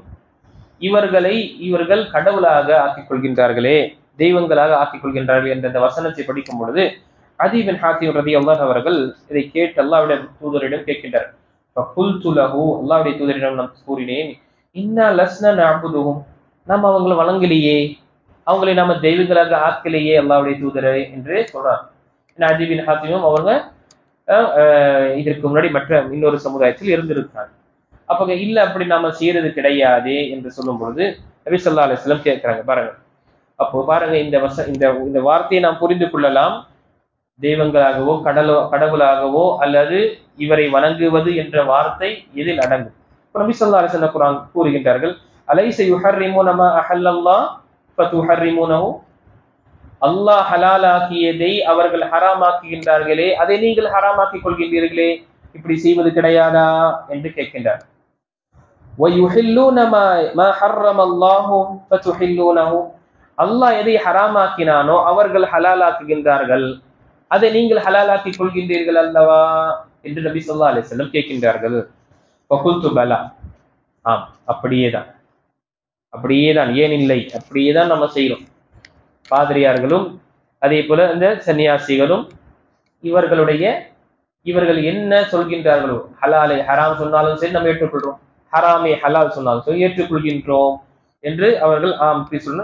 இவர்கள் கடவுளாக ஆக்கிக் கொள்கின்றார்களே, தெய்வங்களாக ஆக்கிக் கொள்கின்றார்கள் என்ற இந்த வசனத்தை படிக்கும் பொழுது அதி பின் ஹாத்திம் ரலியல்லாஹு அவர்கள் இதை கேட்டு அல்லாஹ்வுடைய தூதரிடம் கேட்கின்றார், அல்லாஹ்வுடைய தூதரிடம் நான் கூறினேன், இன்னா லஸ்னா நஅபுதுஹும், நாம் அவங்களை வணங்கலையே, அவங்களை நாம தெய்வங்களாக ஆக்கலையே அல்லாஹ்வுடைய தூதரே என்று சொல்றாங்க. அதி பின் ஹாத்திமும் அவங்க இதற்கு முன்னாடி மற்ற இன்னொரு சமுதாயத்தில் இருந்திருக்காங்க. அப்ப இல்ல அப்படி நாம செய்யறது கிடையாது என்று சொல்லும் பொழுது நபி ஸல்லல்லாஹு அலைஹி வஸல்லம் கேட்கிறாங்க பாருங்க. அப்போ பாருங்க, இந்த வார்த்தையை நாம் புரிந்து கொள்ளலாம். தெய்வங்களாகவோ கடவுளாகவோ அல்லது இவரை வணங்குவது என்ற வார்த்தை எதில் அடங்கும்? நபி ஸல்லல்லாஹு அலைஹி வஸல்லம் குர்ஆன் கூறுகின்றார்கள், அலைஸ யுஹர்ரிமூன மா அஹல்லல்லாஹ் ஃபதுஹர்ரிமூனஹு, அல்லாஹ் ஹலாலாக்கியதை அவர்கள் ஹராமாக்குகின்றார்களே, அதை நீங்கள் ஹராமாக்கிக் கொள்கின்றீர்களே, இப்படி செய்வது கிடையாதா என்று கேட்கின்றார். وَيُحِلُّونَ مَا حَرَّمَ اللَّهُ فَتُحِلُّونَهُ, அல்லாஹ் எதை ஹராமாக்கினானோ அவர்கள் ஹலாலாக்குகின்றார்கள், அதை நீங்கள் ஹலாலாக்கிக் கொள்கின்றீர்கள் அல்லவா என்று நபி ஸல்லல்லாஹு அலைஹி வஸல்லம் கேட்கின்றார்கள். ஃபகுல்து பலா, ஆம் அப்படியேதான், ஏன் இல்லை, அப்படியேதான் நம்ம செய்யறோம். பாதிரியார்களும் அதே போல இந்த சன்னியாசிகளும் இவர்கள் என்ன சொல்கின்றார்களோ, ஹலாலை ஹராம் சொன்னாலும் சரி நம்ம ஏற்றுக்கொள்றோம், ஹராமை ஹலால் சொன்னாலும் சரி ஏற்றுக்கொள்கின்றோம் என்று அவர்கள் சொன்ன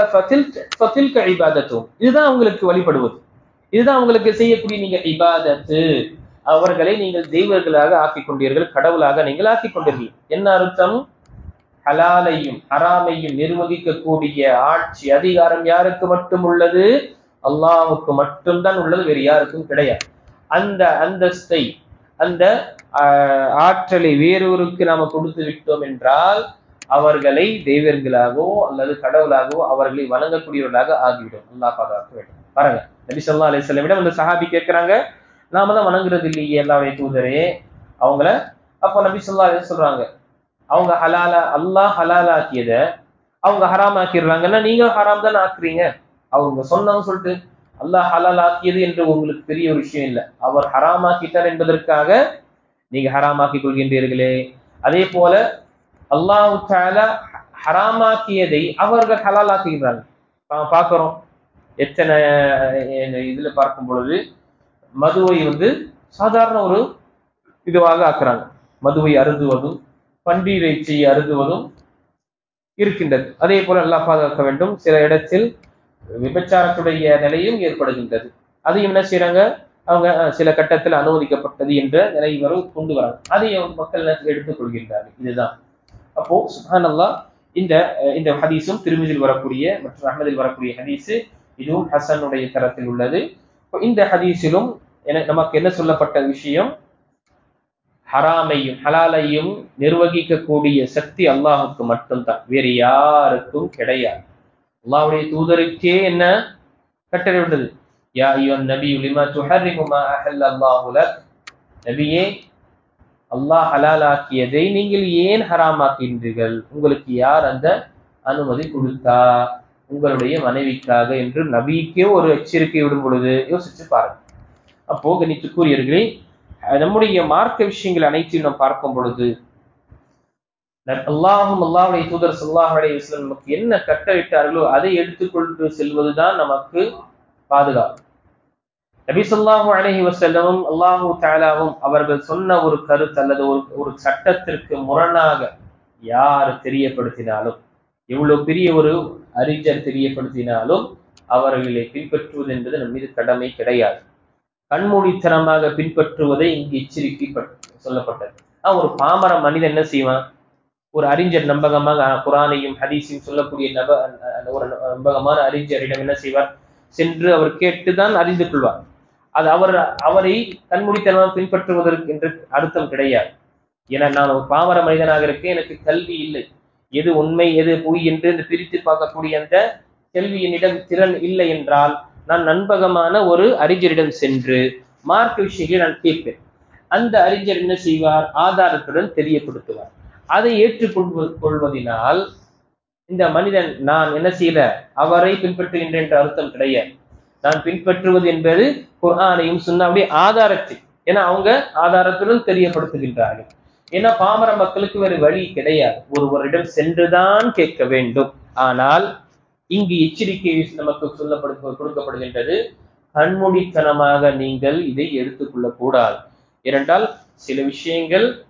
இதுதான் அவங்களுக்கு வழிபடுவது, இதுதான் அவங்களுக்கு செய்யக்கூடிய நீங்க இபாதத்து, அவர்களை நீங்கள் தெய்வங்களாக ஆக்கிக் கொண்டீர்கள், கடவுளாக நீங்கள் ஆக்கிக் கொண்டீர்கள். என்ன அர்த்தம்? ஹலாலையும் ஹராமையும் நிர்வகிக்கக்கூடிய ஆட்சி அதிகாரம் யாருக்கு மட்டும் உள்ளது? அல்லாஹ்வுக்கு மட்டும்தான் உள்ளது, வேறு யாருக்கும் கிடையாது. அந்த அந்தஸ்தை, அந்த ஆற்றலை வேறொருக்கு நாம கொடுத்து விட்டோம் என்றால் அவர்களை தெய்வங்களாகவோ அல்லது கடவுளாகவோ அவர்களை வணங்கக்கூடியவர்களாக ஆகிவிடும். அல்லாஹ் பாதுகாக்க வேண்டும். பாருங்க, நபி ஸல்லல்லாஹு அலைஹி வஸல்லம் அந்த சஹாபி கேட்கிறாங்க, நாம தான் வணங்குறது இல்லையே அல்லாஹ்வுடைய தூதரே அவங்கள. அப்போ நபி ஸல்லல்லாஹு அலைஹி வஸல்லம் சொல்றாங்க, அவங்க அல்லாஹ் ஹலாலாக்கியத அவங்க ஹராம் ஆக்கிடுறாங்கன்னா நீங்க ஹராம் தான் ஆக்குறீங்க. அவங்க சொன்னவங்க சொல்லிட்டு அல்லாஹ் ஹலால் ஆக்கியது என்று உங்களுக்கு பெரிய ஒரு விஷயம் இல்லை, அவர் ஹராம் ஆக்கிட்டார் என்பதற்காக நீங்க ஹராமாக்கிக் கொள்கின்றீர்களே. அதே போல அல்லாஹ் தஆலா ஹராமாக்கியதை அவர்கள் ஹலால் ஆக்குகிறாங்க. பார்க்கிறோம், எத்தனை இதுல பார்க்கும் பொழுது மதுவை சாதாரண ஒரு இதுவாக ஆக்குறாங்க. மதுவை அருந்துவதும் பன்றி இறைச்சியை அருந்துவதும் இருக்கின்றது. அதே போல அல்லாஹ் பாதுகாக்க வேண்டும், சில இடத்தில் விபச்சாரத்துடைய நிலையும் ஏற்படுகின்றது. அதையும் என்ன செய்யறாங்க, அவங்க சில கட்டத்தில் அனுமதிக்கப்பட்டது என்ற நிலை வரை கொண்டு வராங்க. அதை மக்கள் எடுத்துக் கொள்கின்றார்கள். இதுதான். அப்போ சுப்ஹானல்லாஹ், இந்த ஹதீஸும் திருமிதில் வரக்கூடிய மற்றும் அஹ்மதில் வரக்கூடிய ஹதீஸ், இதுவும் ஹசனுடைய தரத்தில் உள்ளது. இந்த ஹதீஸிலும் நமக்கு என்ன சொல்லப்பட்ட விஷயம், ஹராமையும் ஹலாலையும் நிர்வகிக்கக்கூடிய சக்தி அல்லாஹுக்கு மட்டும்தான், வேறு யாருக்கும் கிடையாது. அல்லாஹ்வுடைய தூதருக்கே என்ன கட்டளை உள்ளது, யா அய்யுஹன் நபியு லிமா துஹர்ரிமு மா அஹல்லல்லாஹு லக், நபியே அல்லாஹ் ஹலாலாக்கியதை நீங்கள் ஏன் ஹராமாக்கின்றீர்கள், உங்களுக்கு யார் அந்த அனுமதி கொடுத்தா, உங்களுடைய மனைவிக்காக என்று நபிக்கே ஒரு எச்சரிக்கை விடும் பொழுது யோசிச்சு பாருங்க. அப்போ கணித்துக்குரியவர்களே, நம்முடைய மார்க்க விஷயங்கள் அனைத்தையும் நாம் பார்க்கும் பொழுது அல்லாஹ்வுடைய தூதர் ஸல்லல்லாஹு அலைஹி வஸல்லம் நமக்கு என்ன கட்டளையிட்டார்களோ அதை எடுத்துக்கொண்டு செல்வதுதான் நமக்கு பாதுகாப்பு. நபி ஸல்லல்லாஹு அலைஹி வஸல்லம் அல்லாஹ் தஆலாவும் அவர்கள் சொன்ன ஒரு கருத்து அல்லது ஒரு சட்டத்திற்கு முரணாக யார் தெரியப்படுத்தினாலும், எவ்வளவு பெரிய ஒரு அறிஞர் தெரியப்படுத்தினாலும் அவர்களை பின்பற்றுவது என்பது நம் மீது கடமை கிடையாது. கண்மூடித்தனமாக பின்பற்றுவதை இங்கு எச்சரிக்கை சொல்லப்பட்டது. ஒரு பாமர மனிதன் என்ன செய்வான், ஒரு அறிஞர் நம்பகமாக குர்ஆனையும் ஹதீஸையும் சொல்லக்கூடிய ஒரு நம்பகமான அறிஞரிடம் என்ன செய்வார், சென்று அவர் கேட்டுதான் அறிந்து கொள்வார். அது அவரை கண்மூடித்தனமாக பின்பற்றுவதற்கு என்று அர்த்தம் கிடையாது. ஏன்னா நான் ஒரு பாமர மனிதனாக இருக்கேன், எனக்கு கல்வி இல்லை, எது உண்மை எது பொய் என்று பிரித்து பார்க்கக்கூடிய அந்த கல்வி என்னிடம் திறன் இல்லை என்றால் நான் நண்பகமான ஒரு அறிஞரிடம் சென்று மார்க்க விஷயங்களை நான் கேட்பேன். அந்த அறிஞர் என்ன செய்வார், ஆதாரத்துடன் தெரியப்படுத்துவார். அதை ஏற்றுக்கொள்வதினால் இந்த மனிதன் நான் என்ன செய்யல அவரை பின்பற்றுகின்றேன் என்ற அர்த்தம் கிடையாது. நான் பின்பற்றுவது என்பது குர்ஆனையும் சுன்னாவுடைய ஆதாரத்தை, ஏன்னா அவங்க ஆதாரத்துடன் தெரியப்படுத்துகின்றார்கள். ஏன்னா பாமர மக்களுக்கு வேறு வழி கிடையாது, ஒருவரிடம் சென்றுதான் கேட்க வேண்டும். ஆனால் இங்கு எச்சரிக்கை நமக்கு கொடுக்கப்படுகின்றது, கண்மூடித்தனமாக நீங்கள் இதை எடுத்துக்கொள்ளக் கூடாது. ஏனென்றால் சில விஷயங்கள்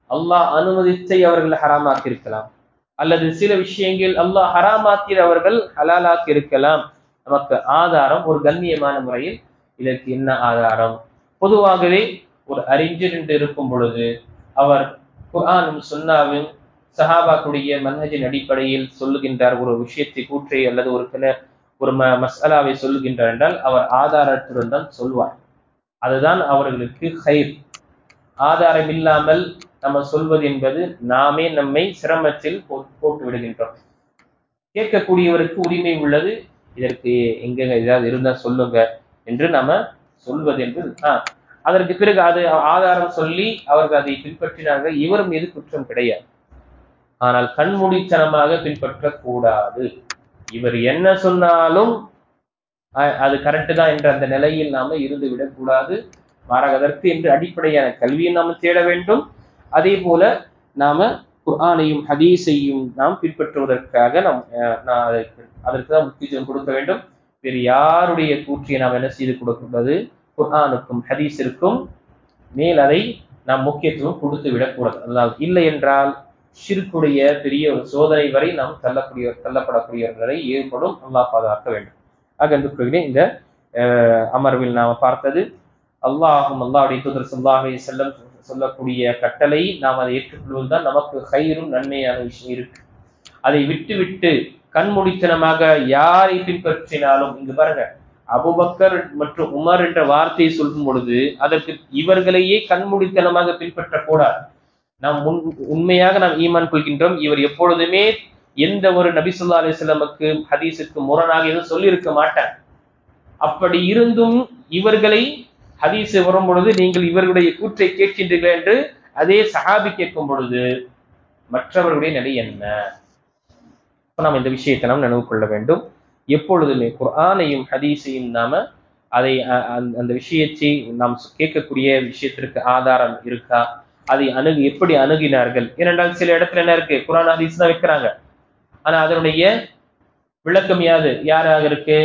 அல்லாஹ் அனுமதித்தை அவர்கள் ஹராமாக்கி இருக்கலாம், அல்லது சில விஷயங்கள் அல்லாஹ் ஹராமாக்கி அவர்கள் ஹலாலாக்கி இருக்கலாம். நமக்கு ஆதாரம் ஒரு கண்ணியமான முறையில் இதற்கு என்ன ஆதாரம்? பொதுவாகவே ஒரு அறிஞர் என்று இருக்கும் பொழுது அவர் குர்ஆனும் சுன்னாவும் சஹாபாக்குடைய மன்ஹஜின் அடிப்படையில் சொல்லுகின்றார் ஒரு விஷயத்தை கூற்றை அல்லது ஒரு மஸ்அலாவை சொல்லுகின்றார் என்றால் அவர் ஆதாரத்துடன் தான் சொல்வார். அதுதான் அவர்களுக்கு ஹைர். ஆதாரம் இல்லாமல் நம்ம சொல்வது என்பது நாமே நம்மை சிரமத்தில் போட்டு விடுகின்றோம். கேட்கக்கூடியவருக்கு உரிமை உள்ளது, இதற்கு எங்க ஏதாவது இருந்தா சொல்லுங்க என்று நாம சொல்வது என்று அதற்கு பிறகு அது ஆதாரம் சொல்லி அவர்கள் அதை பின்பற்றினார்கள், இவர் மீது குற்றம் கிடையாது. ஆனால் கண்மூடித்தனமாக பின்பற்றக்கூடாது. இவர் என்ன சொன்னாலும் அது கரெக்டு தான் என்ற அந்த நிலையில் நாம இருந்து விடக்கூடாது. மாறாக அதற்கு என்று அடிப்படையான கல்வியை நாம தேட வேண்டும். அதே போல நாம குர்ஆனையும் ஹதீஸையும் நாம் பின்பற்றுவதற்காக அதற்கு தான் முக்கியத்துவம் கொடுக்க வேண்டும். வேறு யாருடைய கூற்றியை நாம் என்ன செய்து கொடுக்கூடாது? குர்ஆனுக்கும் ஹதீஸிற்கும் மேல் அதை நாம் முக்கியத்துவம் கொடுத்து விடக்கூடாது. அதாவது இல்லை என்றால் ஷிர்க்குடைய பெரிய ஒரு சோதனை வரை நாம் தள்ளப்படக்கூடியவர்களை ஏற்படும். அல்லாஹ் பாதுகாக்க வேண்டும். ஆக இந்த அமர்வில் நாம பார்த்தது அல்லாஹ்வுடைய தூதர் ஸல்லல்லாஹு அலைஹி வஸல்லம் சொல்லக்கூடிய கட்டளை நாம் அதை ஏற்றுக்கொள்வதுதான் நமக்கு ஹைரும் நன்மையான விஷயம் இருக்கு. அதை விட்டு கண்மூடித்தனமாக யாரை பின்பற்றினாலும், இங்கு பாருங்க, அபூபக்கர் மற்றும் உமர் என்ற வார்த்தையை சொல்லும் பொழுது அதற்கு இவர்களையே கண்மூடித்தனமாக பின்பற்றக்கூடாது. நாம் உண்மையாக நாம் ஈமான் கொள்கின்றோம், இவர் எப்பொழுதுமே எந்த ஒரு நபி ஸல்லல்லாஹு அலைஹி வஸல்லமுக்கு ஹதீஸுக்கு முரணாக எதுவும் சொல்லியிருக்க மாட்டார். அப்படி இருந்தும் இவர்களை ஹதீஸ் வரும் பொழுது நீங்கள் இவர்களுடைய கூற்றை கேட்கின்றீர்கள் என்று அதே சஹாபி கேட்கும் பொழுது மற்றவர்களுடைய நிலை என்ன? நாம் இந்த விஷயத்தை நாம் நினைவு கொள்ள வேண்டும். எப்பொழுதுமே குர்ஆனையும் ஹதீஸையும் நாம அதை அந்த விஷயத்தை நாம் கேட்கக்கூடிய விஷயத்திற்கு ஆதாரம் இருக்கா, அதை எப்படி அணுகினார்கள்? ஏனென்றால் சில இடத்துல என்ன இருக்கு, குர்ஆன் ஹதீஸ் தான் வைக்கிறாங்க, ஆனா அதனுடைய விளக்கம் யாராக இருக்கு?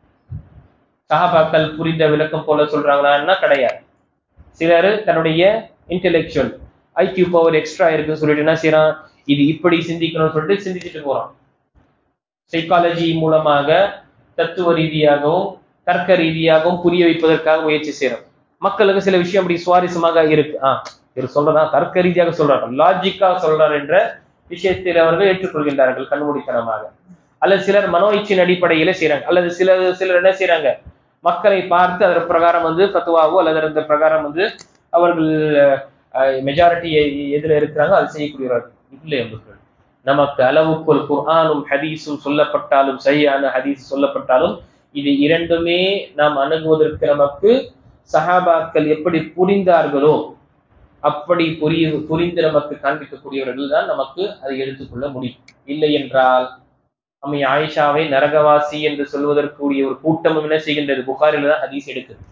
சஹாபாக்கள் புரிந்த விளக்கம் போல சொல்றாங்களா? கிடையாது. சிலர் தன்னுடைய இன்டெலெக்சுவல் ஐக்யூ பவர் எக்ஸ்ட்ரா இருக்குன்னு சொல்லிட்டு என்ன செய்யறான், இது இப்படி சிந்திக்கணும்னு சொல்லிட்டு சிந்திச்சுட்டு போறான். சைக்காலஜி மூலமாக தத்துவ ரீதியாகவும் தர்க்க ரீதியாகவும் புரிய வைப்பதற்காக முயற்சி செய்யறோம். மக்களுக்கு சில விஷயம் அப்படி சுவாரஸ்யமாக இருக்கு, இவர் சொல்றதா தர்க்க ரீதியாக சொல்றாரு, லாஜிக்கா சொல்றார் என்ற விஷயத்தில் அவர்கள் ஏற்றுக்கொள்கின்றார்கள் கண்மூடித்தனமாக. அல்லது சிலர் மனோ இச்சின் அடிப்படையில செய்யறாங்க, அல்லது சிலர் என்ன செய்யறாங்க, மக்களை பார்த்து அதன் பிரகாரம் ஃபத்வாவோ அல்லது அந்த பிரகாரம் அவர்கள் மெஜாரிட்டி எதுல இருக்கிறாங்க அது செய்யக்கூடியவர்கள் இல்லை. என்பர்கள் நமக்கு அளவுக்குள் குர்ஆனும் ஹதீஸும் சொல்லப்பட்டாலும், சரியான ஹதீஸ் சொல்லப்பட்டாலும், இது இரண்டுமே நாம் அணுகுவதற்கு நமக்கு சஹாபாக்கள் எப்படி புரிந்தார்களோ அப்படி புரிந்து நமக்கு காண்பிக்கக்கூடியவர்கள் தான் நமக்கு அதை எடுத்துக்கொள்ள முடியும். இல்லை என்றால் அம்மை ஆயிஷாவை நரகவாசி என்று சொல்வதற்குரிய ஒரு கூட்டமும் என்ன செய்கின்றது? புகாரில தான் ஹதீஸ் எடுக்குது.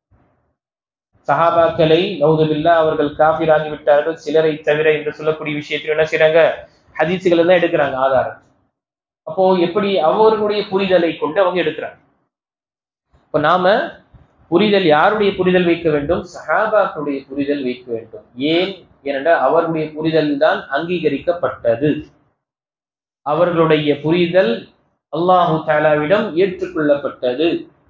சஹாபாக்களை நௌதுபில்லா அவர்கள் காஃபிர் ஆகிவிட்டார்கள் சிலரை தவிர என்று சொல்லக்கூடிய விஷயத்தில் என்ன செய்யறாங்க? ஹதீஸுகளை தான் எடுக்கிறாங்க ஆதாரம். அப்போ எப்படி அவர்களுடைய புரிதலை கொண்டு அவங்க எடுக்கிறாங்க. இப்ப நாம புரிதல் யாருடைய புரிதல் வைக்க வேண்டும்? சஹாபாக்களுடைய புரிதல் வைக்க வேண்டும். ஏனென்றால் அவர்களுடைய புரிதல் தான் அங்கீகரிக்கப்பட்டது. அவர்களுடைய புரிதல் அல்லாஹு தஆலாவிடம் ஏற்றுக்கொள்ளப்பட்டது.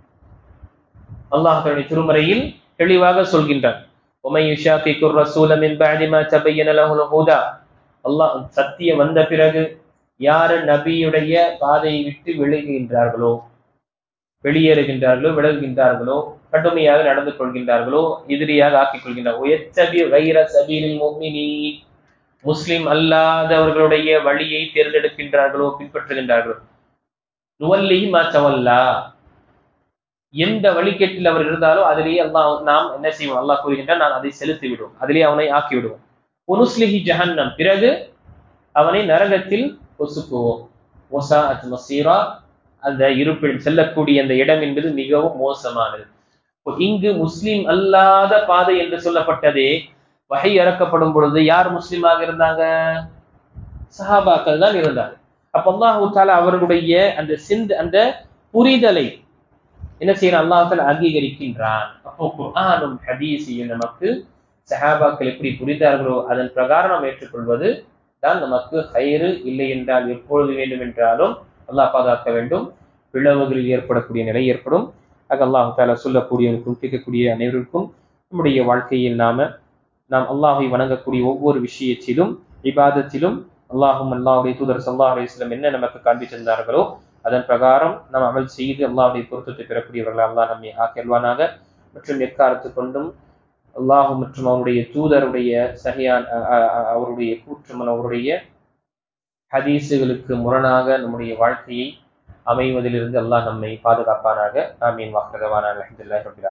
அல்லாஹ் தன்னுடைய திருமறையில் தெளிவாக சொல்கின்றான், وَمَن يُشَاقِقِ الرَّسُولَ مِن بَعْدِ مَا تَبَيَّنَ لَهُ الْهُدَى. அல்லாஹ் சத்தியம் வந்த பிறகு யார் நபியுடைய பாதையை விட்டு விலகுகின்றார்களோ, கடுமையாக நடந்து கொள்கின்றார்களோ, எதிரியாக ஆக்கிக் கொள்கின்றார்களோ, وَيَتَّبِعْ غَيْرَ سَبِيلِ الْمُؤْمِنِينَ, முஸ்லிம் அல்லாதவர்களுடைய வழியை தேர்ந்தெடுக்கின்றார்களோ, பின்பற்றுகின்றார்களோ, நுவல்லிஹி மா தவல்லா, எந்த வழிகேட்டில் அவர் இருந்தாலோ அதிலேயே நாம் என்ன செய்வோம்? அல்லாஹ் கூறுகின்றான், நான் அதை செலுத்தி விடுவோம், அதிலேயே அவனை ஆக்கி விடுவோம். உனுஸ்லிஹி ஜஹன்னம், பிறகு அவனை நரகத்தில் பொசுக்குவோம். வஸாஅத் மஸீரா, அந்த இருப்பிடம் செல்லக்கூடிய அந்த இடம் என்பது மிகவும் மோசமானது. இங்கு முஸ்லிம் அல்லாத பாதை என்று சொல்லப்பட்டதே வஹி இறக்கப்படும் பொழுது யார் முஸ்லிமாக இருந்தாங்க? சஹாபாக்கள் தான் இருந்தாங்க. அப்ப அல்லாஹு தஆலா அவர்களுடைய அந்த புரிதலை என்ன செய்யறான்? அல்லாஹ் தஆலா அங்கீகரிக்கின்றான். அப்போ குர்ஆனும் ஹதீஸையும் நமக்கு சஹாபாக்கள் எப்படி புரிந்தார்களோ அதன் பிரகாரம் நாம் ஏற்றுக்கொள்வது தான் நமக்கு ஹைரு. இல்லை என்றால் எப்பொழுது வேண்டும் என்றாலும் அல்லாஹ் பாதுகாக்க வேண்டும், பிளவுகளில் ஏற்படக்கூடிய நிலை ஏற்படும். ஆக அல்லாஹ் தாலா சொல்லக்கூடியவருக்கும் கேட்கக்கூடிய அனைவருக்கும் நம்முடைய வாழ்க்கையில் நாம் அல்லாஹை வணங்கக்கூடிய ஒவ்வொரு விஷயத்திலும் இபாதத்திலும் அல்லாஹுடைய தூதர் ஸல்லல்லாஹு அலைஹி வஸல்லம் என்ன நமக்கு காண்பித்திருந்தார்களோ அதன் பிரகாரம் நாம் அமல் செய்து அல்லாஹுடைய பொருத்தத்தை பெறக்கூடியவர்கள் அல்லாஹ் நம்மை ஆக்கிடுவானாக. மற்றும் எக்காலத்து கொண்டும் அல்லாஹ் மற்றும் அவருடைய தூதருடைய சரியான அவருடைய கூற்றம் அவருடைய ஹதீஸுகளுக்கு முரணாக நம்முடைய வாழ்க்கையை அமைவதிலிருந்து அல்லாஹ் நம்மை பாதுகாப்பானாக. ஆமீன். வாஹ்ரதவானா அல்ஹம்துலில்லாஹி ரப்பில் ஆலமீன்.